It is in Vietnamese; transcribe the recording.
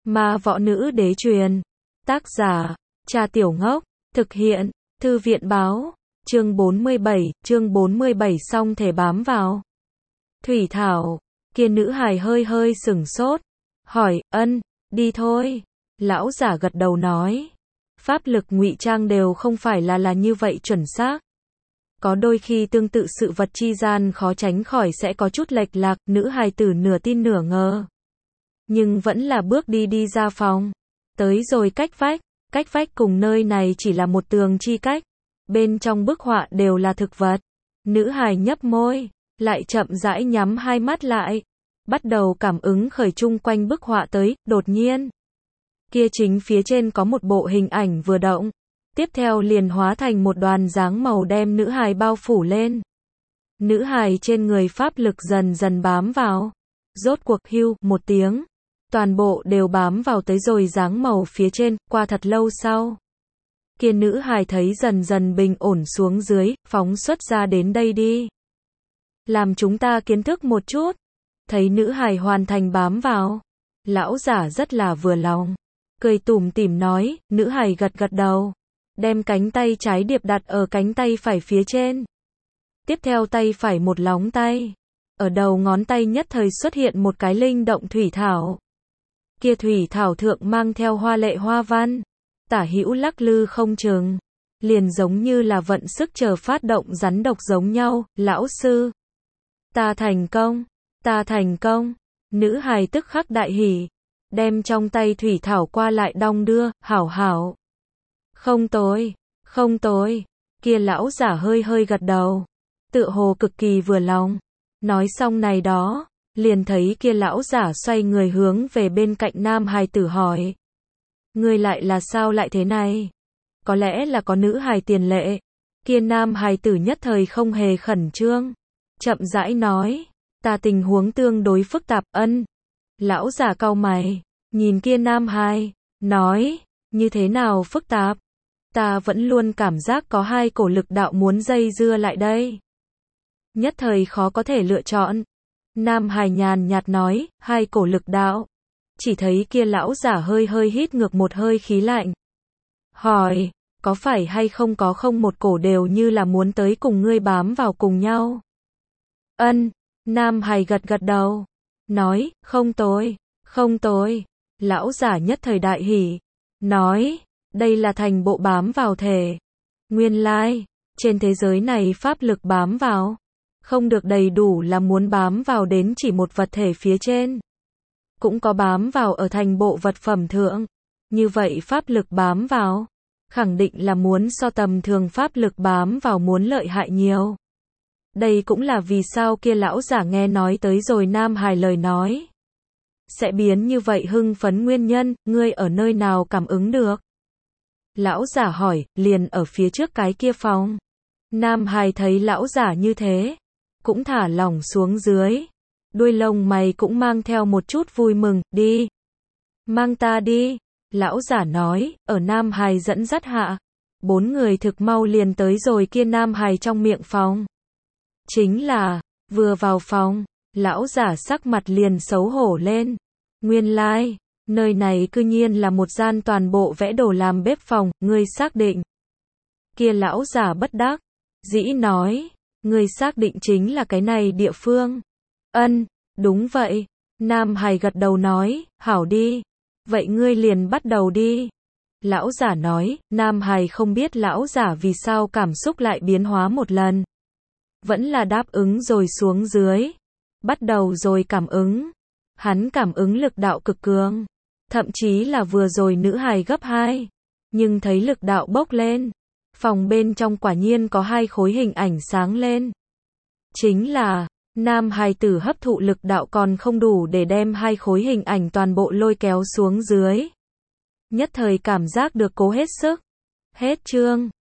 Ma võ nữ đế truyền. Tác giả, Trà Tiểu Ngốc. Thực hiện, Thư viện báo. Chương 47 xong thể bám vào. Thủy Thảo, kia nữ hài hơi sửng sốt. Hỏi, ân, đi thôi. Lão giả gật đầu nói. Pháp lực ngụy trang đều không phải là như vậy chuẩn xác. Có đôi khi tương tự sự vật chi gian khó tránh khỏi sẽ có chút lệch lạc, nữ hài tử nửa tin nửa ngờ. Nhưng vẫn là bước đi ra phòng. Tới rồi cách vách cùng nơi này chỉ là một tường chi cách. Bên trong bức họa đều là thực vật. Nữ hài nhấp môi, lại chậm rãi nhắm hai mắt lại. Bắt đầu cảm ứng khởi chung quanh bức họa tới, đột nhiên. Kia chính phía trên có một bộ hình ảnh vừa động. Tiếp theo liền hóa thành một đoàn dáng màu đem nữ hài bao phủ lên. Nữ hài trên người pháp lực dần dần bám vào. Rốt cuộc hưu một tiếng. Toàn bộ đều bám vào tới rồi dáng màu phía trên, qua thật lâu sau. Kia nữ hài thấy dần dần bình ổn xuống dưới, phóng xuất ra đến đây đi. Làm chúng ta kiến thức một chút. Thấy nữ hài hoàn thành bám vào. Lão giả rất là vừa lòng. Cười tủm tỉm nói, nữ hài gật đầu. Đem cánh tay trái điệp đặt ở cánh tay phải phía trên. Tiếp theo tay phải một lóng tay. Ở đầu ngón tay nhất thời xuất hiện một cái linh động thủy thảo. Kia thủy thảo thượng mang theo hoa lệ hoa văn. Tả hữu lắc lư không chừng. Liền giống như là vận sức chờ phát động rắn độc giống nhau, lão sư. Ta thành công. Nữ hài tức khắc đại hỉ. Đem trong tay thủy thảo qua lại đong đưa, hảo. Không tối. Kia lão giả hơi gật đầu. Tựa hồ cực kỳ vừa lòng. Nói xong này đó, liền thấy kia lão giả xoay người hướng về bên cạnh nam hài tử hỏi. Ngươi lại là sao lại thế này? Có lẽ là có nữ hài tiền lệ. Kia nam hài tử nhất thời không hề khẩn trương. Chậm rãi nói. Ta tình huống tương đối phức tạp, ân. Lão giả cau mày. Nhìn kia nam hài. Nói. Như thế nào phức tạp? Ta vẫn luôn cảm giác có hai cổ lực đạo muốn dây dưa lại đây. Nhất thời khó có thể lựa chọn. Nam hài nhàn nhạt nói, hai cổ lực đạo. Chỉ thấy kia lão giả hơi hít ngược một hơi khí lạnh. Hỏi, có phải hay không có không một cổ đều như là muốn tới cùng ngươi bám vào cùng nhau? Ân, Nam hài gật đầu. Nói, không tối. Lão giả nhất thời đại hỉ. Nói, đây là thành bộ bám vào thể. Nguyên lai, trên thế giới này pháp lực bám vào. Không được đầy đủ là muốn bám vào đến chỉ một vật thể phía trên. Cũng có bám vào ở thành bộ vật phẩm thượng. Như vậy pháp lực bám vào. Khẳng định là muốn so tầm thường pháp lực bám vào muốn lợi hại nhiều. Đây cũng là vì sao kia lão giả nghe nói tới rồi nam hài lời nói. Sẽ biến như vậy hưng phấn nguyên nhân, ngươi ở nơi nào cảm ứng được? Lão giả hỏi, liền ở phía trước cái kia phòng. Nam hài thấy lão giả như thế. Cũng thả lỏng xuống dưới. Đuôi lông mày cũng mang theo một chút vui mừng, đi. Mang ta đi. Lão giả nói, ở nam hài dẫn dắt hạ. 4 người thực mau liền tới rồi kia nam hài trong miệng phòng. Chính là, vừa vào phòng, lão giả sắc mặt liền xấu hổ lên. Nguyên lai, nơi này cư nhiên là một gian toàn bộ vẽ đồ làm bếp phòng, ngươi xác định. Kia lão giả bất đắc dĩ nói, ngươi xác định chính là cái này địa phương. Ân, đúng vậy. Nam hài gật đầu nói, hảo đi. Vậy ngươi liền bắt đầu đi. Lão giả nói, nam hài không biết lão giả vì sao cảm xúc lại biến hóa một lần. Vẫn là đáp ứng rồi xuống dưới. Bắt đầu rồi cảm ứng. Hắn cảm ứng lực đạo cực cường. Thậm chí là vừa rồi nữ hài gấp 2. Nhưng thấy lực đạo bốc lên. Phòng bên trong quả nhiên có 2 khối hình ảnh sáng lên. Chính là, nam hài tử hấp thụ lực đạo còn không đủ để đem 2 khối hình ảnh toàn bộ lôi kéo xuống dưới. Nhất thời cảm giác được cố hết sức. Hết chương.